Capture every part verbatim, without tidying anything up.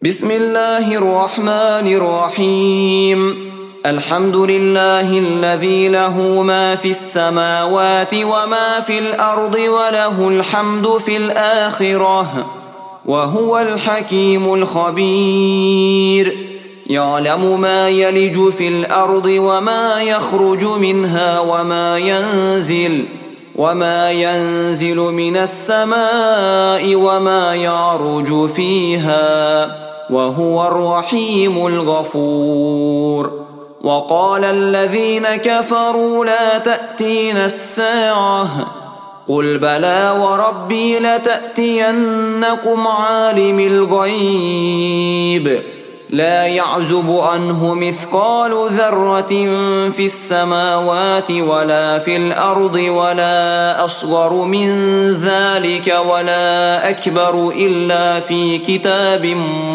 بسم الله الرحمن الرحيم. الحمد لله الذي له ما في السماوات وما في الأرض وله الحمد في الآخرة وهو الحكيم الخبير. يعلم ما يلج في الأرض وما يخرج منها وما ينزل وما ينزل من السماء وما يعرج فيها وهو الرحيم الغفور. وقال الذين كفروا لا تأتينا الساعة قل بلى وربي لتأتينكم عالم الغيب لا يعزب عنه مثقال ذرة في السماوات ولا في الأرض ولا أصغر من ذلك ولا أكبر إلا في كتاب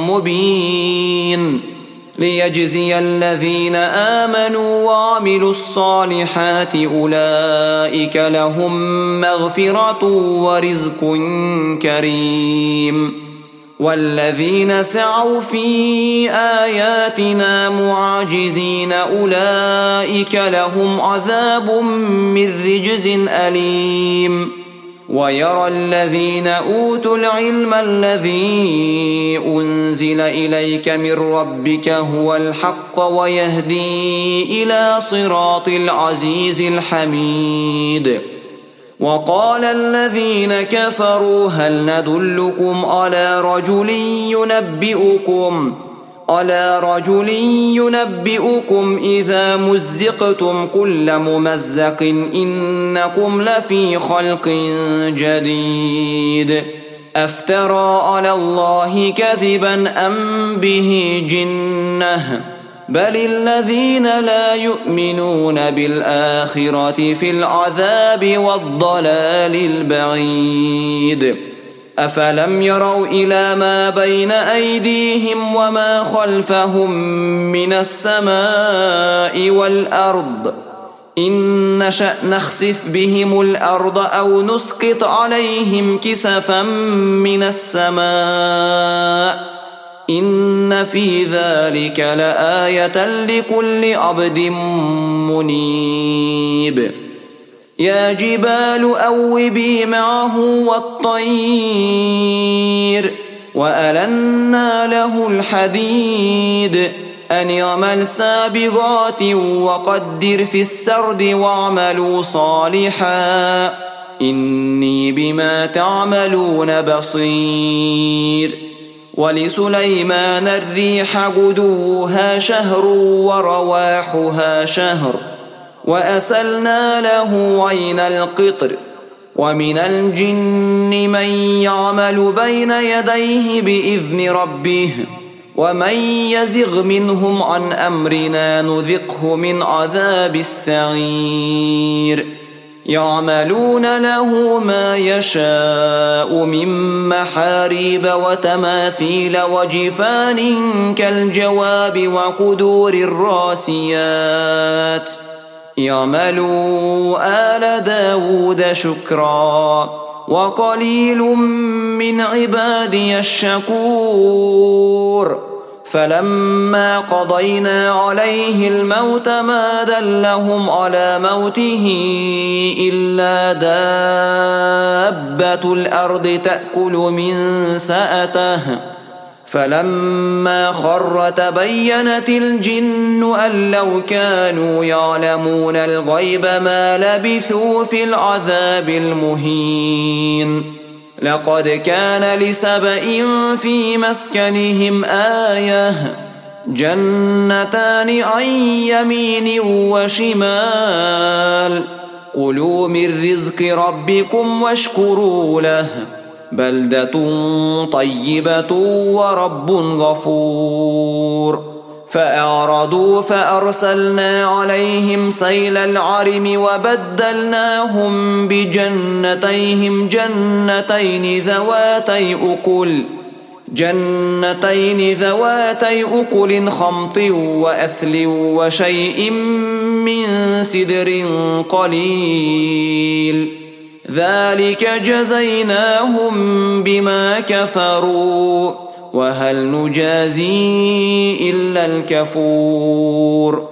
مبين ليجزي الذين آمنوا وعملوا الصالحات أولئك لهم مغفرة ورزق كريم. والذين سعوا في آياتنا معاجزين أولئك لهم عذاب من رجز أليم. ويرى الذين أوتوا العلم الذي أنزل إليك من ربك هو الحق ويهدي إلى صراط العزيز الحميد. وقال الذين كفروا هل ندلكم على رجل ينبئكم على رجل ينبئكم إذا مزقتم كل ممزق إنكم لفي خلق جديد أفترى على الله كذبا أم به جنة بل الذين لا يؤمنون بالآخرة في العذاب والضلال البعيد. أفلم يروا إلى ما بين أيديهم وما خلفهم من السماء والأرض إن نشأ نخسف بهم الأرض أو نسقط عليهم كسفا من السماء إن في ذلك لآية لكل عبد منيب. يا جبال أوبي معه والطير وألنا له الحديد أن يعمل سابغات وقدر في السرد واعملوا صالحا إني بما تعملون بصير. ولسليمان الريح غدوها شهر ورواحها شهر وأسلنا له عين القطر. ومن الجن من يعمل بين يديه بإذن ربه ومن يزغ منهم عن أمرنا نذقه من عذاب السعير. يعملون له ما يشاء من محاريب وتماثيل وجفان كالجواب وقدور الراسيات اعملوا آل داود شكرا وقليل من عبادي الشكور. فلما قضينا عليه الموت ما دلهم على موته إلا دابة الأرض تأكل من سأته فلما خر تبينت الجن أن لو كانوا يعلمون الغيب ما لبثوا في العذاب المهين. لقد كان لسبإ في مسكنهم آية جنتان عن يمين وشمال كلوا من رزق ربكم واشكروا له بلدة طيبة ورب غفور. فأعرضوا فأرسلنا عليهم سيل العرم وبدلناهم بجنتيهم جنتين ذواتي أكل جنتين ذواتي أكل خمط وأثل وشيء من سدر قليل ذلك جزيناهم بما كفروا وهل نجازي إلا الكفور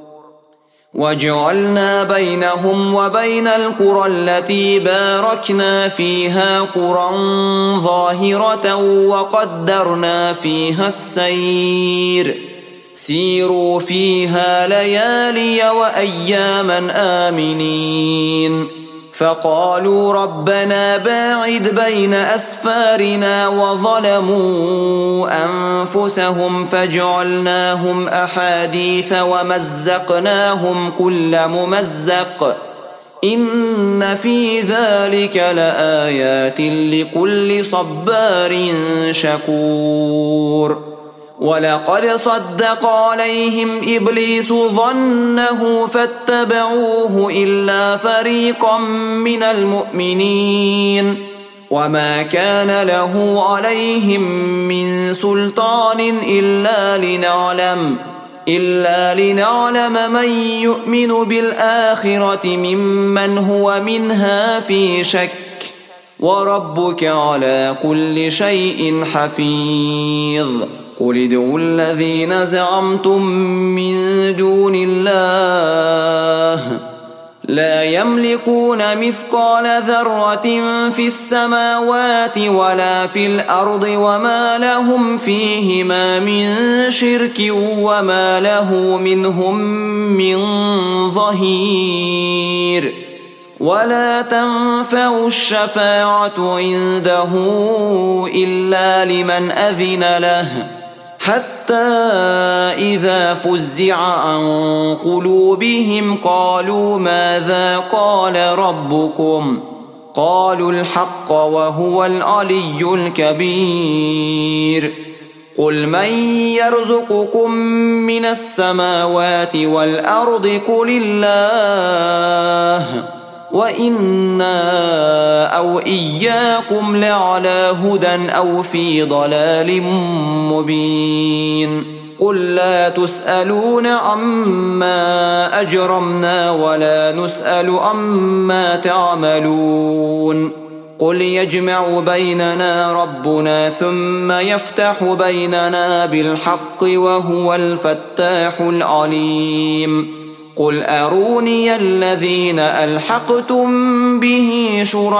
وجعلنا بينهم وبين القرى التي باركنا فيها قرى ظاهرة وقدرنا فيها السير سيروا فيها ليالي وأياما آمنين فقالوا ربنا باعد بين أسفارنا وظلموا أنفسهم فجعلناهم أحاديث ومزقناهم كل ممزق إن في ذلك لآيات لكل صبار شكور ولقد صدق عليهم إبليس ظنه فاتبعوه إلا فريقا من المؤمنين وما كان له عليهم من سلطان إلا لنعلم إلا لنعلم من يؤمن بالآخرة ممن هو منها في شك وربك على كل شيء حفيظ قل ادعوا الذين زعمتم من دون الله لا يملكون مثقال ذرة في السماوات ولا في الأرض وما لهم فيهما من شرك وما له منهم من ظهير ولا تنفع الشفاعة عنده إلا لمن أذن له حتى إذا فزع عن قلوبهم قالوا ماذا قال ربكم قالوا الحق وهو العلي الكبير قل من يرزقكم من السماوات والأرض قل الله وإنا أو إياكم لعلى هدى أو في ضلال مبين قل لا تسألون عما أجرمنا ولا نسأل عما تعملون قل يجمع بيننا ربنا ثم يفتح بيننا بالحق وهو الفتاح العليم قل أروني الذين ألحقتم به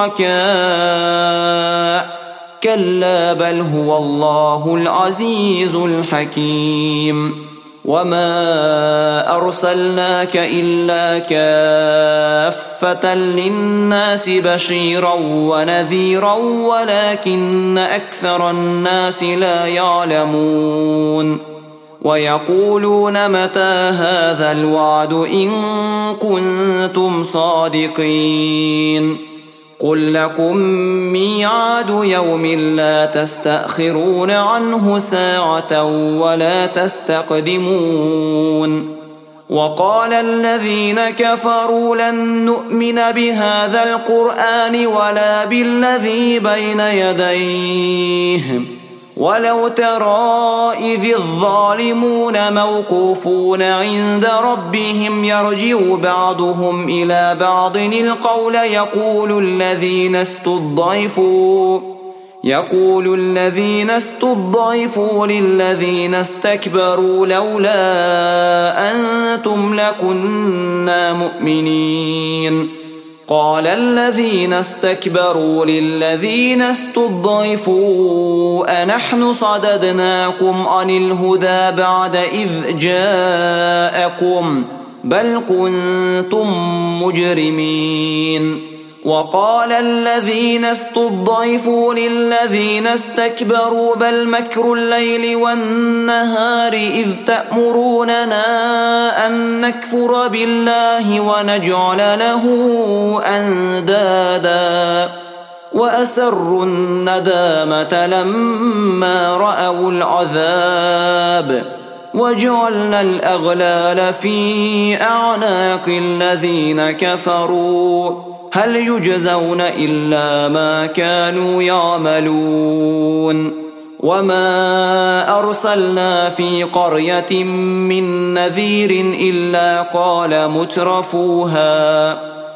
شركاء كلا بل هو الله العزيز الحكيم وما أرسلناك إلا كافة للناس بشيرا ونذيرا ولكن أكثر الناس لا يعلمون ويقولون متى هذا الوعد إن كنتم صادقين قل لكم ميعاد يوم لا تستأخرون عنه ساعة ولا تستقدمون وقال الذين كفروا لن نؤمن بهذا القرآن ولا بالذي بين يديه ولو ترى إذ الظالمون موقوفون عند ربهم يرجع بعضهم إلى بعض القول يقول الذين استضعفوا يقول الذين استضعفوا للذين استكبروا لولا أنتم لكنا مؤمنين قال الذين استكبروا للذين استضعفوا أنحن صددناكم عن الهدى بعد إذ جاءكم بل كنتم مجرمين وقال الذين استضعفوا للذين استكبروا بل مكر الليل والنهار إذ تأمروننا أن نكفر بالله ونجعل له أندادا وأسروا الندامة لما رأوا العذاب وجعلنا الأغلال في أعناق الذين كفروا هل يجزون إلا ما كانوا يعملون وما أرسلنا في قرية من نذير إلا قال مترفوها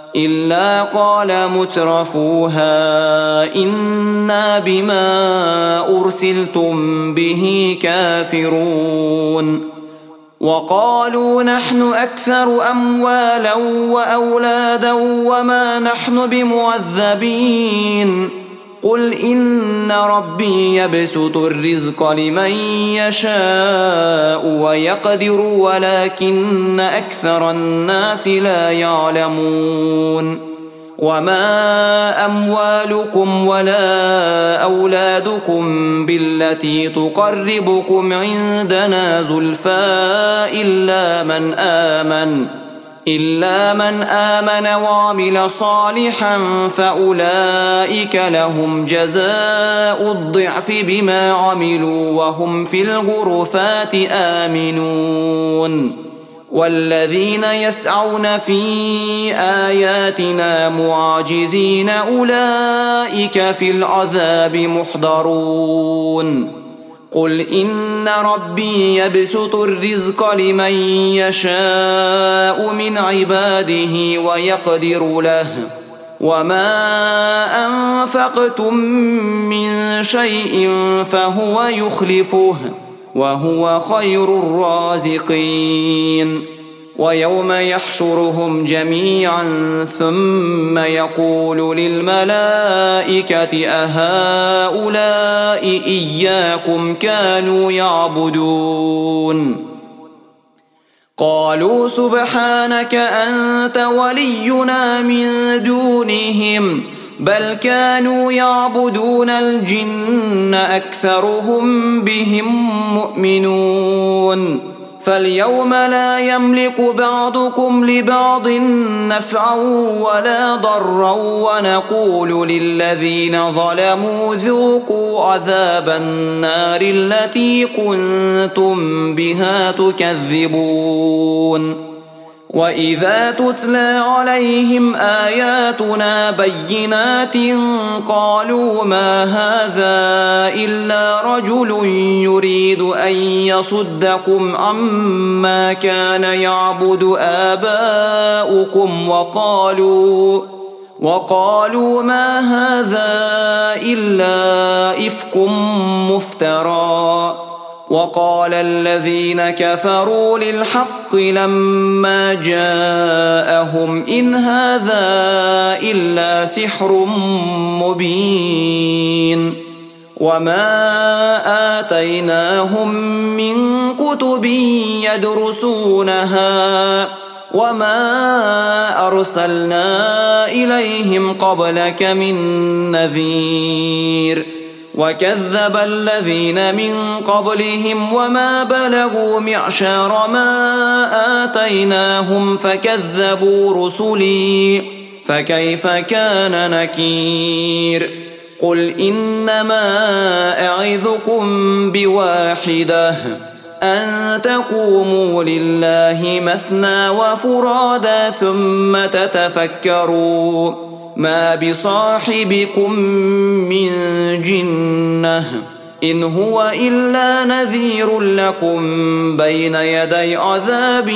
إلا قال مترفوها إنا بما أرسلتم به كافرون وقالوا نحن أكثر أموالا وأولادا وما نحن بمعذبين قل إن ربي يبسط الرزق لمن يشاء ويقدر ولكن أكثر الناس لا يعلمون وما أموالكم ولا أولادكم بالتي تقربكم عندنا زلفى إلا من آمن إلا من آمن وعمل صالحا فأولئك لهم جزاء الضعف بما عملوا وهم في الغرفات آمنون والذين يسعون في آياتنا معاجزين أولئك في العذاب محضرون قل إن ربي يبسط الرزق لمن يشاء من عباده ويقدر له وما أنفقتم من شيء فهو يخلفه وهو خير الرازقين ويوم يحشرهم جميعا ثم يقول للملائكة أهؤلاء إياكم كانوا يعبدون قالوا سبحانك أنت ولينا من دونهم بل كانوا يعبدون الجن أكثرهم بهم مؤمنون فاليوم لا يملك بعضكم لبعض نفعا ولا ضرا ونقول للذين ظلموا ذوقوا عذاب النار التي كنتم بها تكذبون وإذا تتلى عليهم آياتنا بينات قالوا ما هذا إلا رجل يريد أن يصدكم عما كان يعبد آباؤكم وقالوا وقالوا ما هذا إلا إفك مفترى وقال الذين كفروا للحق لما جاءهم إن هذا إلا سحر مبين وما آتيناهم من كتب يدرسونها وما أرسلنا إليهم قبلك من نذير وكذب الذين من قبلهم وما بلغوا معشار ما آتيناهم فكذبوا رسلي فكيف كان نكير قل إنما أعظكم بواحدة أن تقوموا لله مثنى وفرادا ثم تتفكروا ما بصاحبكم من جنة إن هو إلا نذير لكم بين يدي عذاب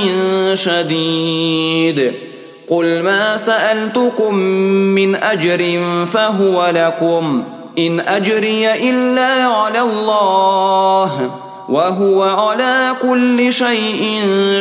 شديد قل ما سألتكم من أجر فهو لكم إن أجري إلا على الله وهو على كل شيء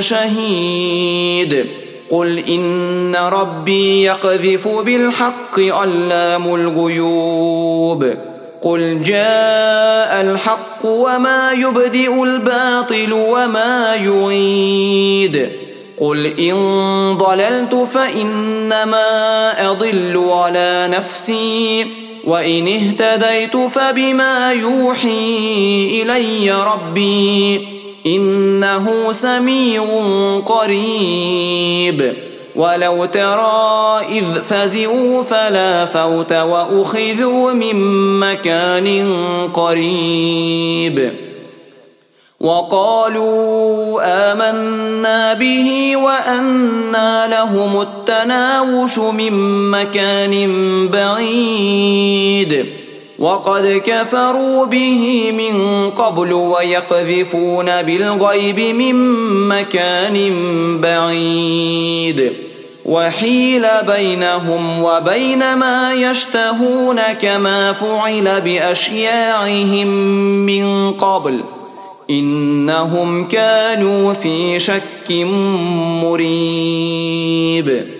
شهيد قل إن ربي يقذف بالحق علام الغيوب قل جاء الحق وما يبدئ الباطل وما يعيد قل إن ضللت فإنما أضل على نفسي وإن اهتديت فبما يوحي إلي ربي إنه سميع قريب ولو ترى إذ فزعوا فلا فوت وأخذوا من مكان قريب وقالوا آمنا به وأنى لهم التناوش من مكان بعيد وقد كفروا به من قبل ويقذفون بالغيب من مكان بعيد وحيل بينهم وبين ما يشتهون كما فعل بأشياعهم من قبل إنهم كانوا في شك مريب